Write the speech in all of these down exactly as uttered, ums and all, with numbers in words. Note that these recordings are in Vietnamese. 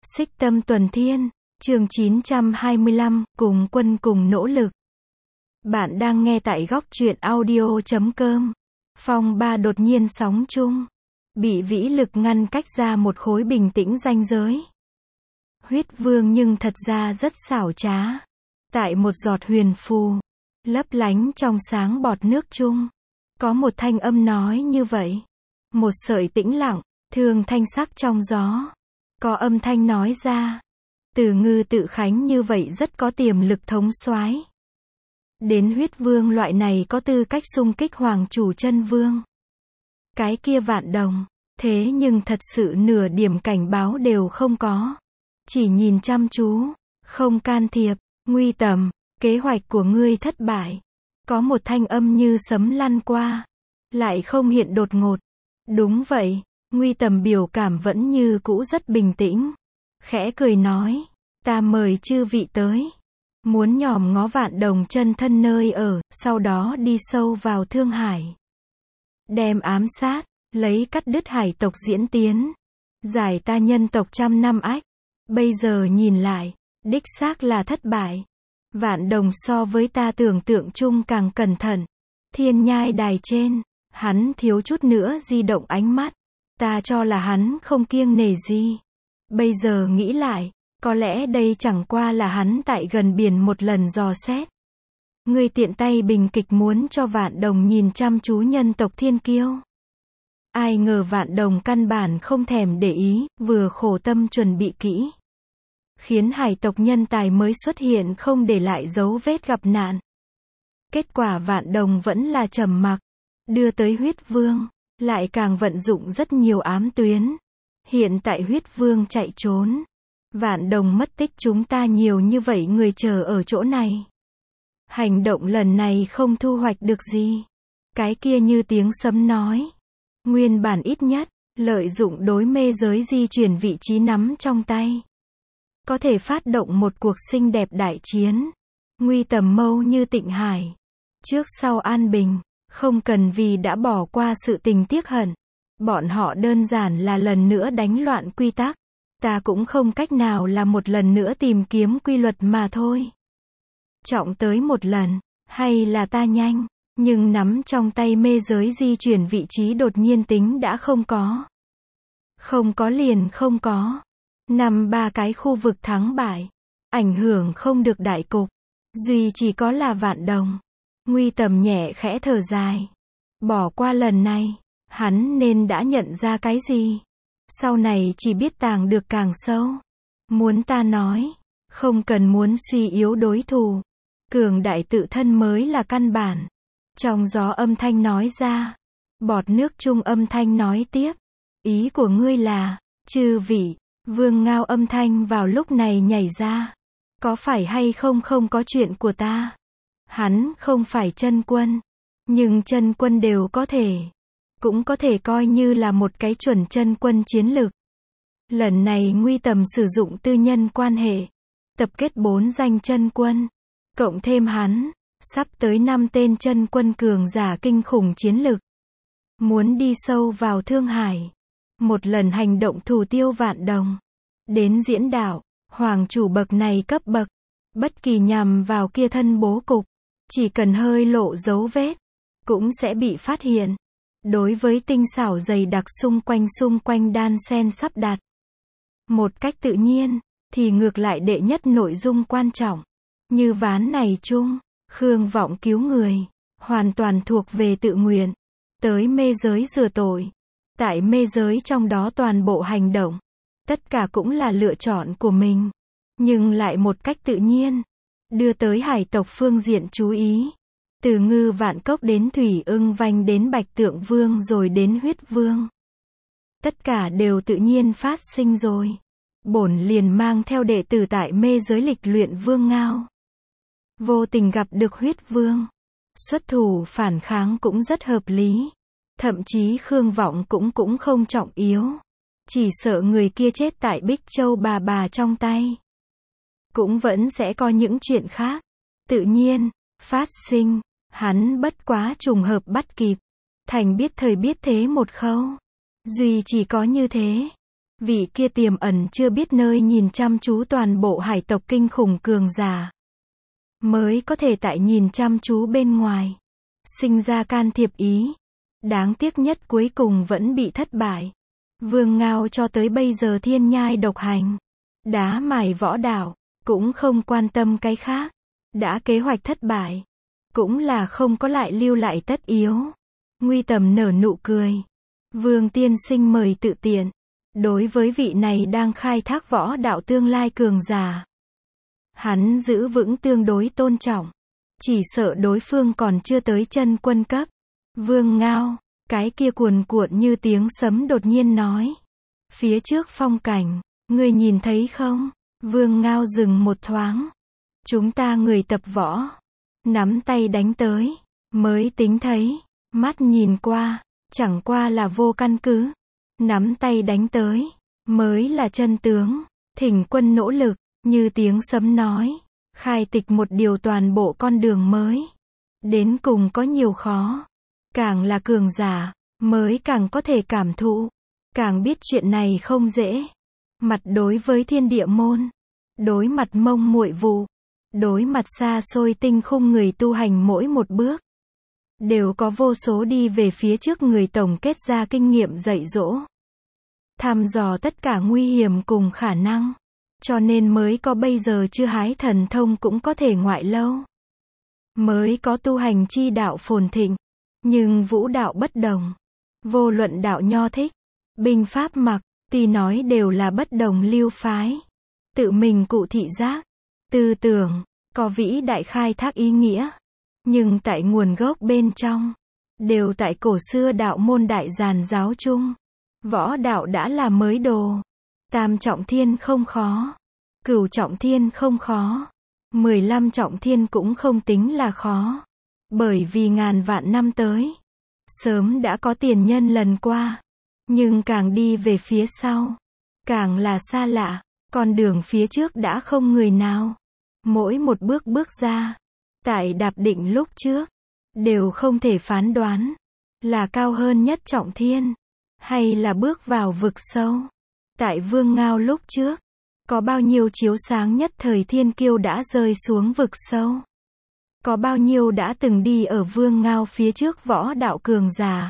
Xích Tâm Tuần Thiên, chương chín trăm hai mươi lăm, cùng quân cùng nỗ lực. Bạn đang nghe tại góc truyện audio chấm com. Phong ba đột nhiên sóng chung, bị vĩ lực ngăn cách ra một khối bình tĩnh ranh giới. Huyết Vương nhưng thật ra rất xảo trá. Tại một giọt huyền phù, lấp lánh trong sáng bọt nước chung, có một thanh âm nói như vậy. Một sợi tĩnh lặng, thường thanh sắc trong gió. Có âm thanh nói ra. Từ Ngư Tự Khánh như vậy rất có tiềm lực thống soái. Đến Huyết Vương loại này có tư cách xung kích Hoàng Chủ Chân Vương. Cái kia Vạn Đồng, thế nhưng thật sự nửa điểm cảnh báo đều không có. Chỉ nhìn chăm chú, không can thiệp. Nguy Tầm, kế hoạch của ngươi thất bại. Có một thanh âm như sấm lăn qua, lại không hiện đột ngột. Đúng vậy, Nguy Tầm biểu cảm vẫn như cũ rất bình tĩnh. Khẽ cười nói, ta mời chư vị tới. Muốn nhòm ngó Vạn Đồng chân thân nơi ở, sau đó đi sâu vào Thương Hải. Đem ám sát, lấy cắt đứt hải tộc diễn tiến. Giải ta nhân tộc trăm năm ách. Bây giờ nhìn lại, đích xác là thất bại. Vạn Đồng so với ta tưởng tượng chung càng cẩn thận. Thiên nhai đài trên, hắn thiếu chút nữa di động ánh mắt. Ta cho là hắn không kiêng nể gì. Bây giờ nghĩ lại, có lẽ đây chẳng qua là hắn tại gần biển một lần dò xét. Ngươi tiện tay bình kịch muốn cho Vạn Đồng nhìn chăm chú nhân tộc thiên kiêu. Ai ngờ Vạn Đồng căn bản không thèm để ý, vừa khổ tâm chuẩn bị kỹ. Khiến hải tộc nhân tài mới xuất hiện không để lại dấu vết gặp nạn. Kết quả Vạn Đồng vẫn là trầm mặc, đưa tới Huyết Vương, lại càng vận dụng rất nhiều ám tuyến. Hiện tại Huyết Vương chạy trốn, Vạn Đồng mất tích, chúng ta nhiều như vậy người chờ ở chỗ này. Hành động lần này không thu hoạch được gì. Cái kia như tiếng sấm nói. Nguyên bản ít nhất, lợi dụng đối mê giới di chuyển vị trí nắm trong tay. Có thể phát động một cuộc xinh đẹp đại chiến. Nguy Tầm mâu như Tịnh Hải. Trước sau an bình, không cần vì đã bỏ qua sự tình tiếc hận. Bọn họ đơn giản là lần nữa đánh loạn quy tắc. Ta cũng không cách nào là một lần nữa tìm kiếm quy luật mà thôi. Trọng tới một lần, hay là ta nhanh, nhưng nắm trong tay mê giới di chuyển vị trí đột nhiên tính đã không có. Không có liền không có. Nằm ba cái khu vực thắng bại, ảnh hưởng không được đại cục. Duy chỉ có là Vạn Đồng. Nguy Tầm nhẹ khẽ thở dài. Bỏ qua lần này, hắn nên đã nhận ra cái gì. Sau này chỉ biết tàng được càng sâu. Muốn ta nói, không cần muốn suy yếu đối thủ. Cường đại tự thân mới là căn bản. Trong gió âm thanh nói ra. Bọt nước chung âm thanh nói tiếp. Ý của ngươi là, chư vị. Vương Ngao âm thanh vào lúc này nhảy ra. Có phải hay không không có chuyện của ta. Hắn không phải chân quân. Nhưng chân quân đều có thể. Cũng có thể coi như là một cái chuẩn chân quân chiến lực. Lần này Nguy Tầm sử dụng tư nhân quan hệ. Tập kết bốn danh chân quân. Cộng thêm hắn. Sắp tới năm tên chân quân cường giả kinh khủng chiến lực. Muốn đi sâu vào Thương Hải. Một lần hành động thủ tiêu Vạn Đồng. Đến diễn đạo, Hoàng Chủ bậc này cấp bậc. Bất kỳ nhằm vào kia thân bố cục. Chỉ cần hơi lộ dấu vết. Cũng sẽ bị phát hiện. Đối với tinh xảo dày đặc xung quanh xung quanh đan sen sắp đặt. Một cách tự nhiên, thì ngược lại đệ nhất nội dung quan trọng. Như ván này chung, Khương Vọng cứu người. Hoàn toàn thuộc về tự nguyện. Tới mê giới rửa tội. Tại mê giới trong đó toàn bộ hành động. Tất cả cũng là lựa chọn của mình. Nhưng lại một cách tự nhiên. Đưa tới hải tộc phương diện chú ý. Từ Ngư Vạn Cốc đến Thủy Ưng Vanh đến Bạch Tượng Vương rồi đến Huyết Vương. Tất cả đều tự nhiên phát sinh rồi. Bổn liền mang theo đệ tử tại mê giới lịch luyện Vương Ngao. Vô tình gặp được Huyết Vương. Xuất thủ phản kháng cũng rất hợp lý. Thậm chí Khương Vọng cũng cũng không trọng yếu. Chỉ sợ người kia chết tại Bích Châu bà bà trong tay. Cũng vẫn sẽ có những chuyện khác. Tự nhiên, phát sinh. Hắn bất quá trùng hợp bắt kịp. Thành biết thời biết thế một khâu. Duy chỉ có như thế. Vị kia tiềm ẩn chưa biết nơi nhìn chăm chú toàn bộ hải tộc kinh khủng cường giả. Mới có thể tại nhìn chăm chú bên ngoài. Sinh ra can thiệp ý. Đáng tiếc nhất cuối cùng vẫn bị thất bại. Vương Ngao cho tới bây giờ thiên nhai độc hành. Đá mài võ đạo. Cũng không quan tâm cái khác. Đã kế hoạch thất bại. Cũng là không có lại lưu lại tất yếu. Nguy Tầm nở nụ cười. Vương tiên sinh mời tự tiện. Đối với vị này đang khai thác võ đạo tương lai cường giả. Hắn giữ vững tương đối tôn trọng. Chỉ sợ đối phương còn chưa tới chân quân cấp. Vương Ngao, cái kia cuồn cuộn như tiếng sấm đột nhiên nói. Phía trước phong cảnh, ngươi nhìn thấy không? Vương Ngao dừng một thoáng. Chúng ta người tập võ. Nắm tay đánh tới. Mới tính thấy. Mắt nhìn qua. Chẳng qua là vô căn cứ. Nắm tay đánh tới. Mới là chân tướng. Thỉnh quân nỗ lực. Như tiếng sấm nói. Khai tịch một điều toàn bộ con đường mới. Đến cùng có nhiều khó. Càng là cường giả. Mới càng có thể cảm thụ. Càng biết chuyện này không dễ. Mặt đối với thiên địa môn. Đối mặt mông muội vụ. Đối mặt xa xôi tinh khung người tu hành mỗi một bước. Đều có vô số đi về phía trước người tổng kết ra kinh nghiệm dạy dỗ. Thăm dò tất cả nguy hiểm cùng khả năng. Cho nên mới có bây giờ chưa hái thần thông cũng có thể ngoại lâu. Mới có tu hành chi đạo phồn thịnh. Nhưng vũ đạo bất đồng. Vô luận đạo nho thích. Binh pháp mặc. Tuy nói đều là bất đồng lưu phái. Tự mình cụ thị giác. Tư tưởng. Có vĩ đại khai thác ý nghĩa. Nhưng tại nguồn gốc bên trong. Đều tại cổ xưa đạo môn đại giàn giáo chung. Võ đạo đã là mới đồ. Tam trọng thiên không khó. Cửu trọng thiên không khó. Mười lăm trọng thiên cũng không tính là khó. Bởi vì ngàn vạn năm tới. Sớm đã có tiền nhân lần qua. Nhưng càng đi về phía sau. Càng là xa lạ. Con đường phía trước đã không người nào. Mỗi một bước bước ra. Tại đạp định lúc trước. Đều không thể phán đoán. Là cao hơn nhất trọng thiên. Hay là bước vào vực sâu. Tại Vương Ngao lúc trước. Có bao nhiêu chiếu sáng nhất thời thiên kiêu đã rơi xuống vực sâu. Có bao nhiêu đã từng đi ở Vương Ngao phía trước võ đạo cường giả.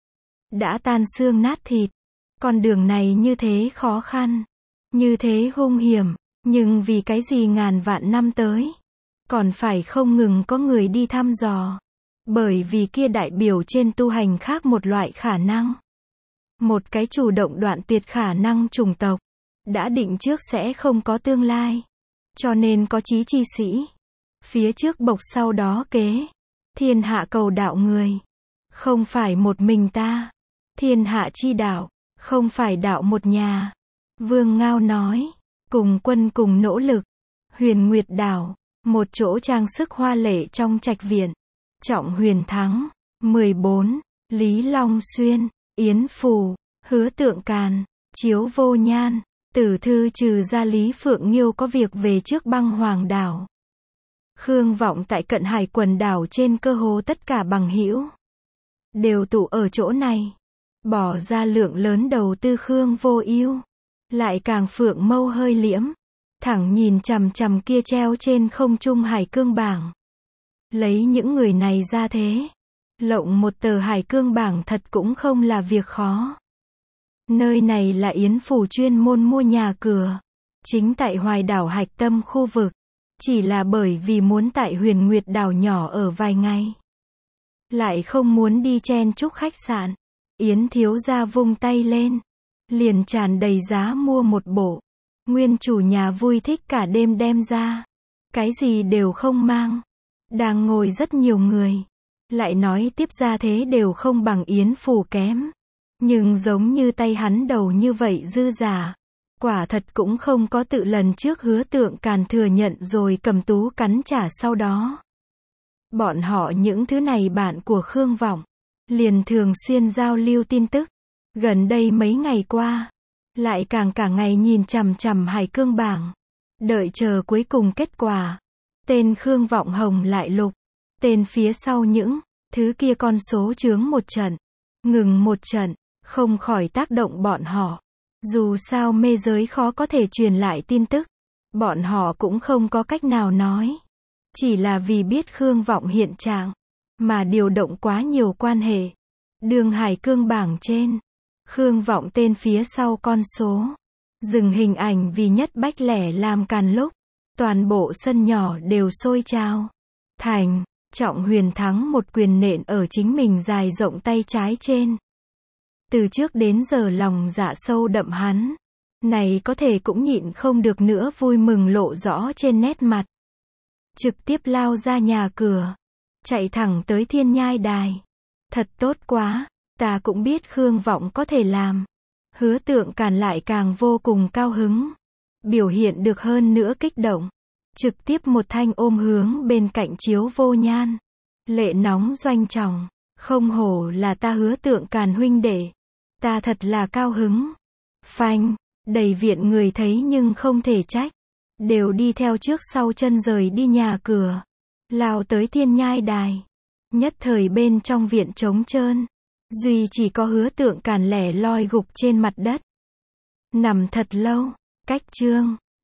Đã tan xương nát thịt. Con đường này như thế khó khăn. Như thế hung hiểm. Nhưng vì cái gì ngàn vạn năm tới. Còn phải không ngừng có người đi thăm dò. Bởi vì kia đại biểu trên tu hành khác một loại khả năng. Một cái chủ động đoạn tuyệt khả năng chủng tộc. Đã định trước sẽ không có tương lai. Cho nên có chí chi sĩ. Phía trước bộc sau đó kế. Thiên hạ cầu đạo người. Không phải một mình ta. Thiên hạ chi đạo. Không phải đạo một nhà. Vương Ngao nói. Cùng quân cùng nỗ lực. Huyền Nguyệt đảo. Một chỗ trang sức hoa lệ trong trạch viện. Trọng Huyền Thắng. mười bốn. Lý Long Xuyên. Yến Phù. Hứa Tượng Càn. Chiếu Vô Nhan. Tử Thư trừ ra Lý Phượng Nghiêu có việc về trước băng hoàng đảo. Khương Vọng tại cận hải quần đảo trên cơ hồ tất cả bằng hữu. Đều tụ ở chỗ này. Bỏ ra lượng lớn đầu tư Khương Vô Ưu. Lại càng phượng mâu hơi liễm. Thẳng nhìn chằm chằm kia treo trên không trung hải cương bảng. Lấy những người này ra thế. Lộng một tờ hải cương bảng thật cũng không là việc khó. Nơi này là Yến Phủ chuyên môn mua nhà cửa. Chính tại Hoài đảo hạch tâm khu vực. Chỉ là bởi vì muốn tại Huyền Nguyệt đảo nhỏ ở vài ngày. Lại không muốn đi chen chúc khách sạn. Yến thiếu gia vung tay lên. Liền tràn đầy giá mua một bộ. Nguyên chủ nhà vui thích cả đêm đem ra. Cái gì đều không mang. Đang ngồi rất nhiều người. Lại nói tiếp ra thế đều không bằng Yến Phủ kém. Nhưng giống như tay hắn đầu như vậy dư giả. Quả thật cũng không có tự lần trước Hứa Tượng Càn thừa nhận rồi cầm tú cắn trả sau đó. Bọn họ những thứ này bạn của Khương Vọng. Liền thường xuyên giao lưu tin tức. Gần đây mấy ngày qua. Lại càng cả ngày nhìn chằm chằm hải cương bảng. Đợi chờ cuối cùng kết quả. Tên Khương Vọng hồng lại lục. Tên phía sau những thứ kia con số chướng một trận. Ngừng một trận. Không khỏi tác động bọn họ. Dù sao mê giới khó có thể truyền lại tin tức, bọn họ cũng không có cách nào nói. Chỉ là vì biết Khương Vọng hiện trạng, mà điều động quá nhiều quan hệ. Đường Hải Cương bảng trên, Khương Vọng tên phía sau con số. Dừng hình ảnh vì Nhất Bách Lẻ làm càn lúc. Toàn bộ sân nhỏ đều sôi trào. Thành, Trọng Huyền thắng một quyền nện ở chính mình dài rộng tay trái trên. Từ trước đến giờ lòng dạ sâu đậm hắn. Này có thể cũng nhịn không được nữa, vui mừng lộ rõ trên nét mặt. Trực tiếp lao ra nhà cửa. Chạy thẳng tới Thiên Nhai Đài. Thật tốt quá, ta cũng biết Khương Vọng có thể làm. Hứa Tượng Càn lại càng vô cùng cao hứng. Biểu hiện được hơn nữa kích động. Trực tiếp một thanh ôm hướng bên cạnh Chiếu Vô Nhan. Lệ nóng doanh trọng. Không hổ là ta Hứa Tượng Càn huynh đệ. Ta thật là cao hứng. Phanh, đầy viện người thấy nhưng không thể trách. Đều đi theo trước sau chân rời đi nhà cửa. Lao tới Thiên Nhai Đài. Nhất thời bên trong viện trống trơn. Duy chỉ có Hứa Tượng Càn lẻ loi gục trên mặt đất. Nằm thật lâu. Cách chương